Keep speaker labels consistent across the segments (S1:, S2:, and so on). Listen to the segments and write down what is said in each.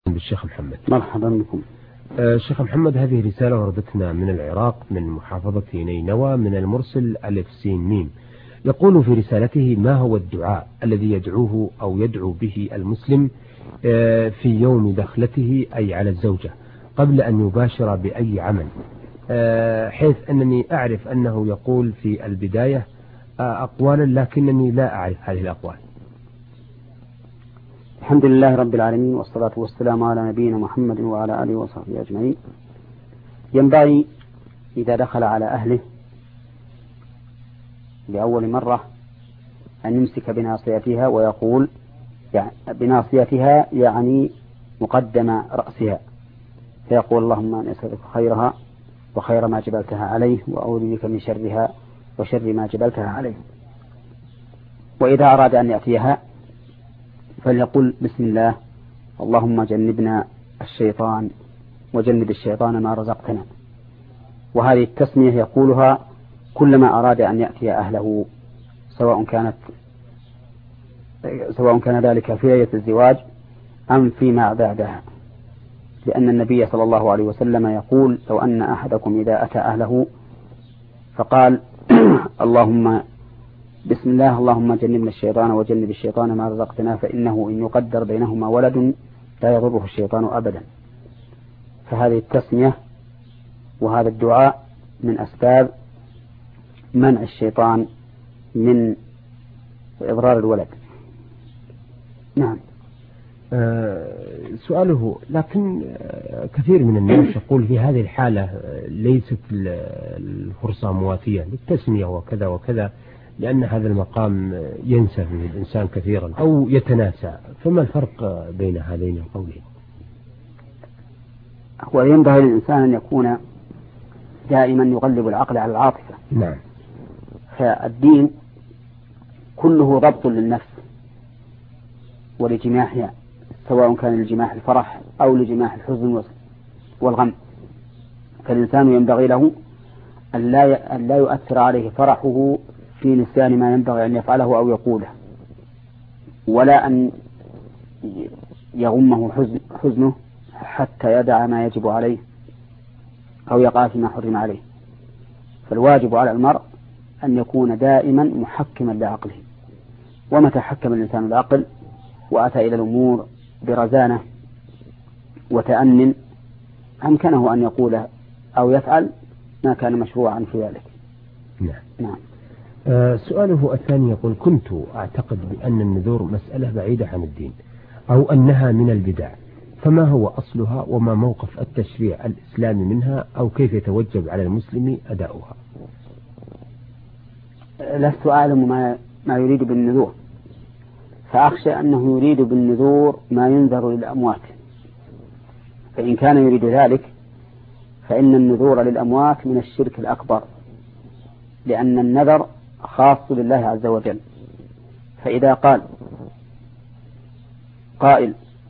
S1: بالشيخ محمد.
S2: مرحبا بكم.
S1: شيخ محمد، هذه رسالة وردتنا من العراق من محافظة نينوى من المرسل ألف سين ميم. يقول في رسالته: ما هو الدعاء الذي يدعوه أو يدعو به المسلم في يوم دخلته أي على الزوجة قبل أن يباشر بأي عمل، حيث أنني أعرف أنه يقول في البداية أقوالا لكنني لا أعرف هذه الأقوال.
S2: الحمد لله رب العالمين، والصلاة والسلام على نبينا محمد وعلى آله وصحبه أجمعين. ينبغي إذا دخل على أهله لأول مرة أن يمسك بناصيتها ويقول، يعني بناصيتها يعني مقدم رأسها، فيقول: اللهم أنا أسألك خيرها وخير ما جبلتها عليه، وأعوذ بك من شرها وشر ما جبلتها عليه. وإذا أراد أن يأتيها فليقول: بسم الله، اللهم جنبنا الشيطان وجنب الشيطان ما رزقتنا. وهذه التسمية يقولها كلما أراد أن يأتي أهله، سواء كان ذلك في ليلة الزواج أم فيما بعدها، لأن النبي صلى الله عليه وسلم يقول: لو أن أحدكم إذا أتى أهله فقال اللهم بسم الله اللهم جنبنا الشيطان وجنب الشيطان ما رزقتنا، فإنه إن يقدر بينهما ولد لا يضره الشيطان أبدا. فهذه التسمية وهذا الدعاء من أسباب منع الشيطان من إضرار الولد. نعم.
S1: سؤاله: لكن كثير من الناس يقول في هذه الحالة ليست الفرصة مواتية للتسمية وكذا وكذا، لأن هذا المقام ينسى فيه الإنسان كثيرا أو يتناسى، فما الفرق بين هذين القولين؟
S2: هو ينبغي للإنسان أن يكون دائما يغلب العقل على العاطفة.
S1: نعم.
S2: فالدين كله ضبط للنفس ولجماحها، سواء كان لجماح الفرح أو لجماح الحزن والغم. فالإنسان ينبغي له أن لا يؤثر عليه فرحه في نسيان ما ينبغي أن يفعله أو يقوله، ولا أن يغمه حزنه حتى يدع ما يجب عليه أو يقع فيما حرم عليه. فالواجب على المرء أن يكون دائما محكما لعقله، ومتى حكم الإنسان العقل وأتى إلى الأمور برزانة وتأنٍ أمكنه أن يقول أو يفعل ما كان مشروعا في ذلك.
S1: نعم. سؤاله الثاني يقول: كنت أعتقد بأن النذور مسألة بعيدة عن الدين أو أنها من البدع، فما هو أصلها وما موقف التشريع الإسلامي منها، أو كيف يتوجب على المسلم أداؤها؟
S2: لست أعلم ما يريد بالنذور، فأخشى أنه يريد بالنذور ما ينذر للأموات، فإن كان يريد ذلك فإن النذور للأموات من الشرك الأكبر، لأن النذر خاص بالله عز وجل. فإذا قال قائل: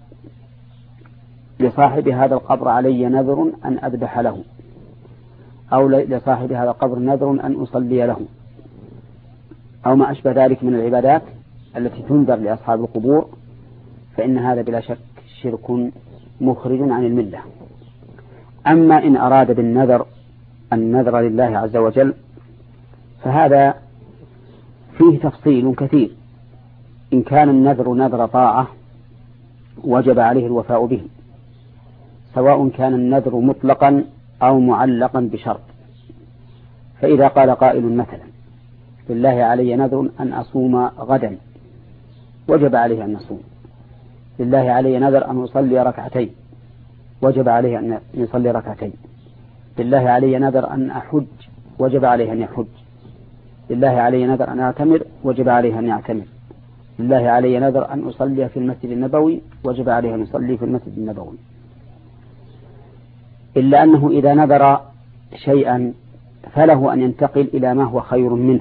S2: لصاحب هذا القبر علي نذر أن أذبح له، أو لصاحب هذا القبر نذر أن أصلي له، أو ما أشبه ذلك من العبادات التي تنذر لأصحاب القبور، فإن هذا بلا شك شرك مخرج عن الملة. أما إن أراد بالنذر النذر لله عز وجل فهذا فيه تفصيل كثير. إن كان النذر نذر طاعة وجب عليه الوفاء به، سواء كان النذر مطلقا أو معلقا بشرط. فإذا قال قائل مثلا: لله علي نذر أن أصوم غدا، وجب عليه أن يصوم. لله علي نذر أن أصلي ركعتين، وجب عليه أن يصلي ركعتين. لله علي نذر أن أحج، وجب عليه أن يحج. لله علي نذر أن أعتمر، وجب عليه أن يعتمر. لله علي نذر أن أصلي في المسجد النبوي، وجب عليه أن يصلي في المسجد النبوي. إلا أنه إذا نذر شيئا فله أن ينتقل إلى ما هو خير منه.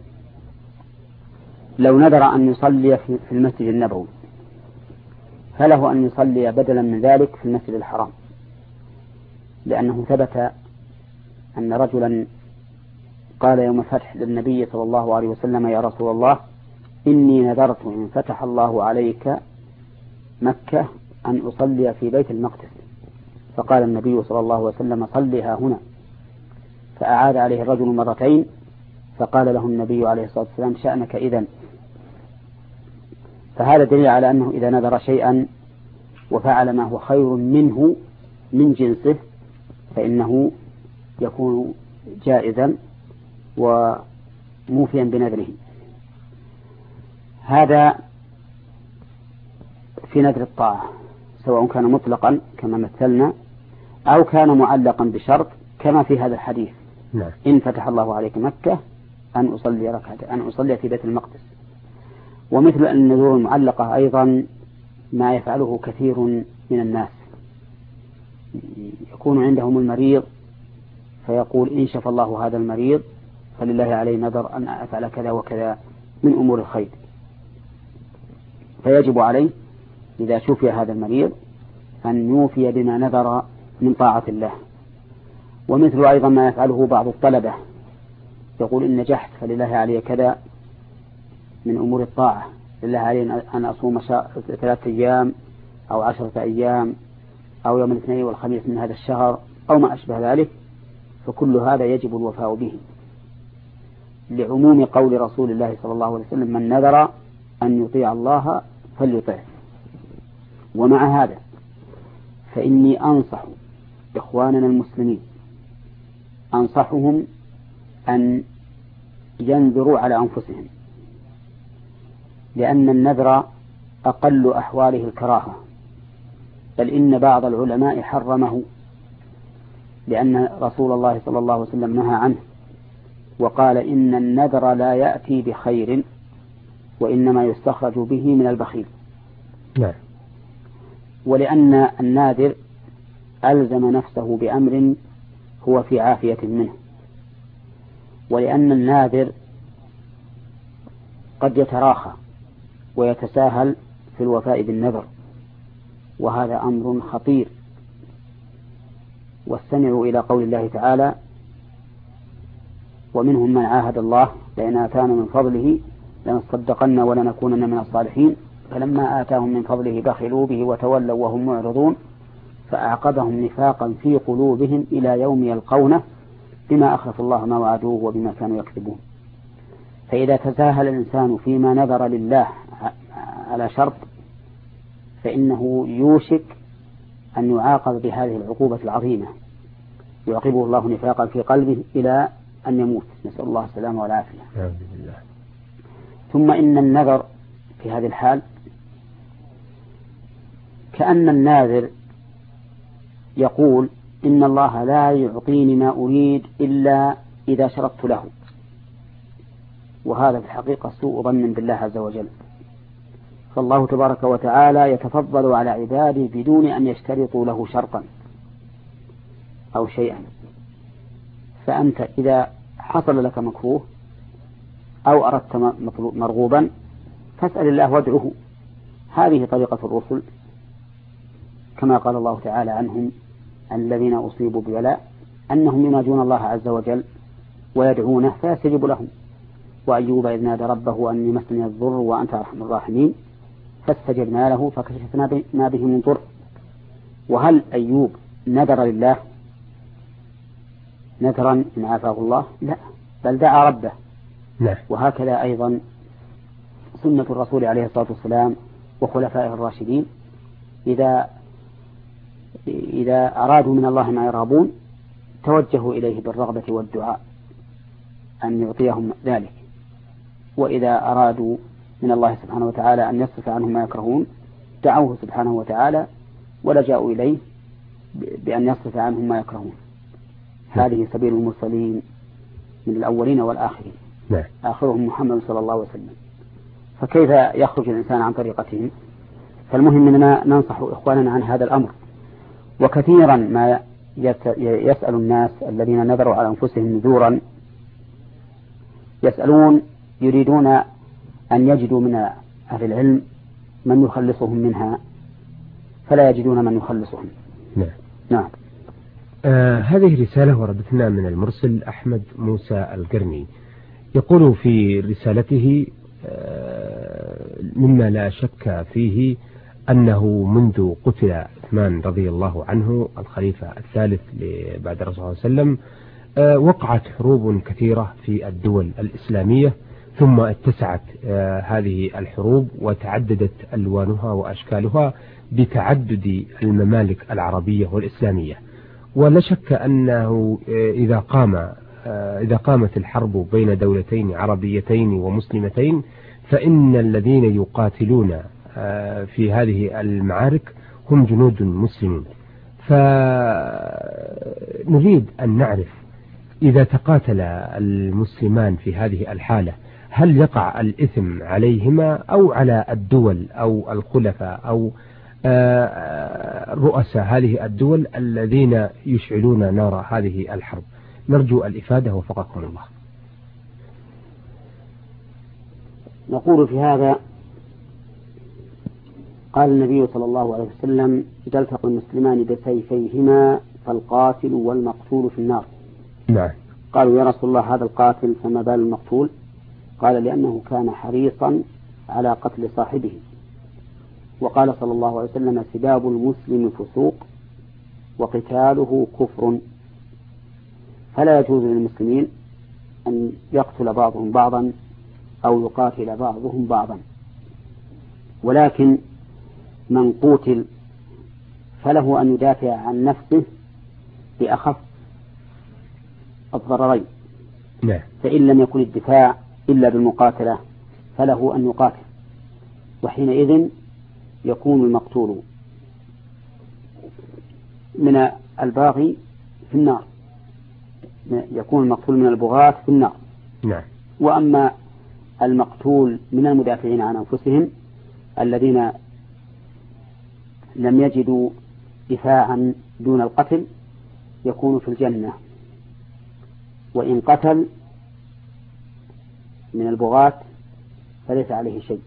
S2: لو نذر أن يصلي في المسجد النبوي فله أن يصلي بدلا من ذلك في المسجد الحرام، لأنه ثبت أن رجلا قال يوم الفتح للنبي صلى الله عليه وسلم: يا رسول الله، إني نذرت إن فتح الله عليك مكة أن أصلي في بيت المقدس، فقال النبي صلى الله عليه وسلم صلها هنا، فأعاد عليه الرجل مرتين، فقال له النبي عليه الصلاة والسلام شأنك إذن. فهذا دليل على أنه إذا نذر شيئا وفعل ما هو خير منه من جنسه فإنه يكون جائزا وموفيا بنذره. هذا في نذر الطاعة، سواء كان مطلقا كما مثلنا أو كان معلقا بشرط كما في هذا الحديث.
S1: نعم.
S2: إن فتح الله عليك مكة أن أصلي في بيت المقدس. ومثل النذور المعلقة أيضا ما يفعله كثير من الناس، يكون عندهم المريض فيقول إن شفى الله هذا المريض فلله عليه نذر أن أفعل كذا وكذا من أمور الخير، فيجب عليه إذا شفي هذا المريض أن يوفي بما نذر من طاعة الله. ومثل أيضا ما يفعله بعض الطلبة، يقول إن نجحت فلله علي كذا من أمور الطاعة، لله علي أن أصوم 3 أيام أو 10 أيام أو يوم الاثنين والخميس من هذا الشهر أو ما أشبه ذلك، فكل هذا يجب الوفاء به لعموم قول رسول الله صلى الله عليه وسلم من نذر أن يطيع الله فليطيعه. ومع هذا فإني أنصح إخواننا المسلمين، أنصحهم أن ينذروا على أنفسهم، لأن النذر أقل أحواله الكراهة، بل إن بعض العلماء حرمه، لأن رسول الله صلى الله عليه وسلم نهى عنه وقال إن النذر لا يأتي بخير وإنما يستخرج به من البخيل.
S1: نعم.
S2: ولأن الناذر ألزم نفسه بأمر هو في عافية منه، ولأن الناذر قد يتراخى ويتساهل في الوفاء بالنذر، وهذا أمر خطير. واستمعوا إلى قول الله تعالى ومنهم من عاهد الله لئن آتانا من فضله لنصدقن ولنكونن من الصالحين فلما آتاهم من فضله بخلوا به وتولوا وهم معرضون فأعقبهم نفاقا في قلوبهم إلى يوم يلقونه بما أخلف الله ما وعدوه وبما كانوا يكذبون. فإذا تساهل الإنسان فيما نذر لله على شرط فإنه يوشك أن يعاقب بهذه العقوبة العظيمة، يعقبه الله نفاقا في قلبه إلى أن يموت، نسأل الله السلامة والعافية. ثم إن النذر في هذه الحال كأن الناذر يقول إن الله لا يعطيني ما أريد إلا إذا شرطت له، وهذا في الحقيقة سوء ظن بالله عز وجل. فالله تبارك وتعالى يتفضل على عباده بدون أن يشترطوا له شرطا أو شيئا. فأنت إذا حصل لك مكروه أو أردت مرغوبا فاسأل الله وادعه. هذه طريقة الرسل كما قال الله تعالى عنهم الذين أصيبوا ببلاء أنهم يناجون الله عز وجل ويدعونه فيستجيب لهم. وأيوب إذ نادى ربه أني مسني الضر وأنت أرحم الراحمين فاستجبنا له فكشفنا ما به من ضر. وهل أيوب نذر لله نذرا إن عافاه الله؟ لا، بل دعا ربه.
S1: لا.
S2: وهكذا أيضا سنة الرسول عليه الصلاة والسلام وخلفائه الراشدين إذا أرادوا من الله ما يرغبون توجهوا إليه بالرغبة والدعاء أن يعطيهم ذلك، وإذا أرادوا من الله سبحانه وتعالى أن يصرف عنهم ما يكرهون دعوه سبحانه وتعالى ولجأوا إليه بأن يصرف عنهم ما يكرهون. هذه سبيل المرسلين من الأولين والآخرين، آخرهم محمد صلى الله عليه وسلم. فكيف يخرج الإنسان عن طريقتهم؟ فالمهم أننا ننصح إخواننا عن هذا الأمر. وكثيرا ما يسأل الناس الذين نذروا على أنفسهم نذورا يسألون يريدون أن يجدوا من أهل العلم من يخلصهم منها فلا يجدون من يخلصهم. نعم.
S1: هذه رسالة وردتنا من المرسل أحمد موسى القرني، يقول في رسالته مما لا شك فيه أنه منذ قتل عثمان رضي الله عنه الخليفة الثالث بعد الرسول صلى الله عليه وسلم وقعت حروب كثيرة في الدول الإسلامية، ثم اتسعت هذه الحروب وتعددت ألوانها وأشكالها بتعدد الممالك العربية والإسلامية. ولا شك أنه إذا قامت الحرب بين دولتين عربيتين ومسلمتين فإن الذين يقاتلون في هذه المعارك هم جنود مسلمين. فنريد أن نعرف إذا تقاتل المسلمان في هذه الحالة هل يقع الإثم عليهما أو على الدول أو الخلفاء أو رؤساء هذه الدول الذين يشعلون نار هذه الحرب؟ نرجو الإفادة وفقكم الله.
S2: نقول في هذا قال النبي صلى الله عليه وسلم: إذا التقى المسلمان بسيفيهما فالقاتل والمقتول في النار.
S1: نعم.
S2: قالوا: يا رسول الله هذا القاتل فما بال المقتول؟ قال: لأنه كان حريصا على قتل صاحبه. وقال صلى الله عليه وسلم: سباب المسلم فسوق وقتاله كفر. فلا يجوز للمسلمين أن يقتل بعضهم بعضا أو يقاتل بعضهم بعضا، ولكن من قتل فله أن يدافع عن نفسه بأخف الضررين.
S1: نعم.
S2: فإن لم يكن الدفاع إلا بالمقاتلة فله أن يقاتل، وحينئذ يكون المقتول من الباغي في النار، يكون المقتول من البغاة في النار.
S1: نعم.
S2: وأما المقتول من المدافعين عن أنفسهم الذين لم يجدوا دفاعا دون القتل يكون في الجنة، وإن قتل من البغاة فليس عليه شيء.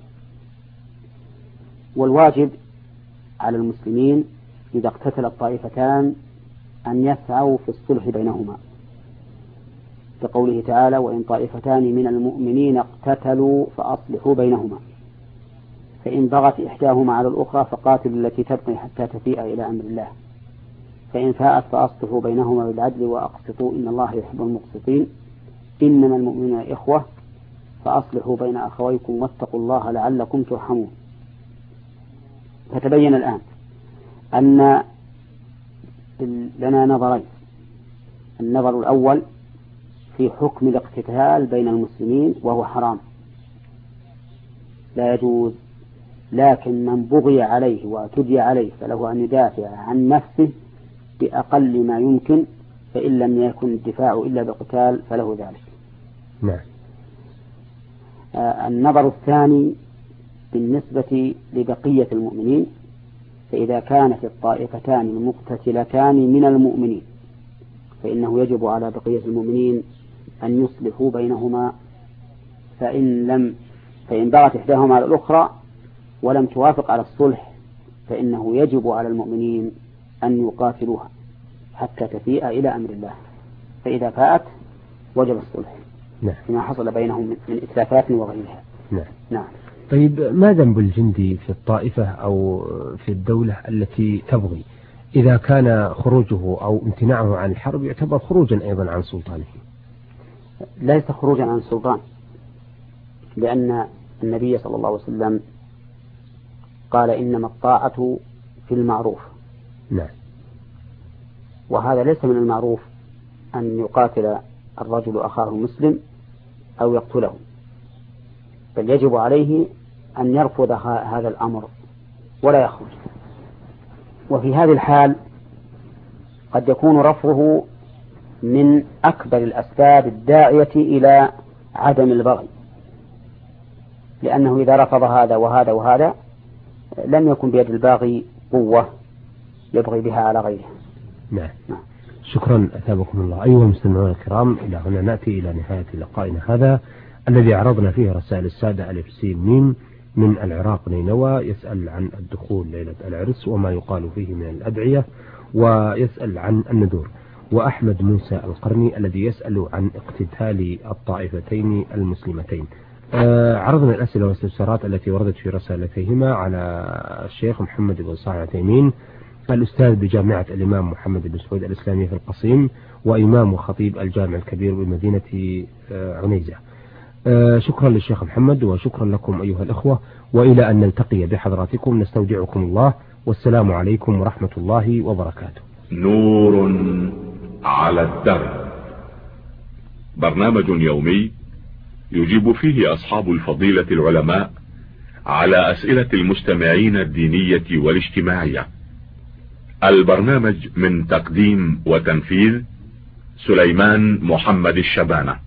S2: والواجب على المسلمين إذا اقتتل الطائفتان أن يسعوا في الصلح بينهما، كقوله تعالى: وإن طائفتان من المؤمنين اقتتلوا فأصلحوا بينهما، فإن بغت إحداهما على الأخرى فقاتلوا التي تبغي حتى تفيء إلى أمر الله، فإن فاءت فأصلحوا بينهما بالعدل وأقسطوا إن الله يحب المقسطين، إنما المؤمنون إخوة فأصلحوا بين أخويكم واتقوا الله لعلكم ترحمون. فتبين الآن أن لنا نظرين: النظر الأول في حكم الاقتتال بين المسلمين وهو حرام لا يجوز، لكن من بغي عليه واعتدي عليه فله أن يدافع عن نفسه بأقل ما يمكن، فإن لم يكن الدفاع إلا بالقتال فله ذلك.
S1: نعم.
S2: النظر الثاني بالنسبة لبقية المؤمنين، فإذا كانت الطائفتان المقتتلتان من المؤمنين فإنه يجب على بقية المؤمنين أن يصلحوا بينهما، فإن بغت إحداهما على الأخرى ولم توافق على الصلح فإنه يجب على المؤمنين أن يقاتلوها حتى تفيء إلى أمر الله، فإذا فاءت وجب الصلح.
S1: نعم.
S2: فيما حصل بينهم من إتلافات وغيرها.
S1: نعم.
S2: نعم.
S1: طيب، ما ذنب الجندي في الطائفة أو في الدولة التي تبغي إذا كان خروجه أو امتناعه عن الحرب يعتبر خروجا أيضا عن سلطانه؟
S2: ليس خروجا عن السلطان، لأن النبي صلى الله عليه وسلم قال: إنما الطاعة في المعروف.
S1: نعم.
S2: وهذا ليس من المعروف أن يقاتل الرجل أخاه المسلم أو يقتله، بل يجب عليه أن يرفض هذا الأمر ولا يخرج. وفي هذه الحال قد يكون رفضه من أكبر الأسباب الداعية إلى عدم البغي، لأنه إذا رفض هذا وهذا وهذا لم يكن بيد الباغي قوة يبغي بها على غيره.
S1: نعم. شكرا أثابكم الله. أيها المستمعون الكرام، إلى هنا نأتي إلى نهاية لقائنا هذا الذي عرضنا فيه رسائل السادة ألف سين ميم من العراق نينوى، يسأل عن الدخول ليلة العرس وما يقال فيه من الأدعية، ويسأل عن النذور، وأحمد موسى القرني الذي يسأل عن اقتتال الطائفتين المسلمتين. عرضنا الأسئلة والاستفسارات التي وردت في رسالتيهما على الشيخ محمد بن صالح العثيمين الأستاذ بجامعة الإمام محمد بن سعود الإسلامية في القصيم، وإمام وخطيب الجامع الكبير بمدينة عنيزة. شكرا للشيخ محمد وشكرا لكم أيها الأخوة، وإلى أن نلتقي بحضراتكم نستودعكم الله، والسلام عليكم ورحمة الله وبركاته.
S3: نور على الدرب، برنامج يومي يجيب فيه أصحاب الفضيلة العلماء على أسئلة المستمعين الدينية والاجتماعية. البرنامج من تقديم وتنفيذ سليمان محمد الشبانة.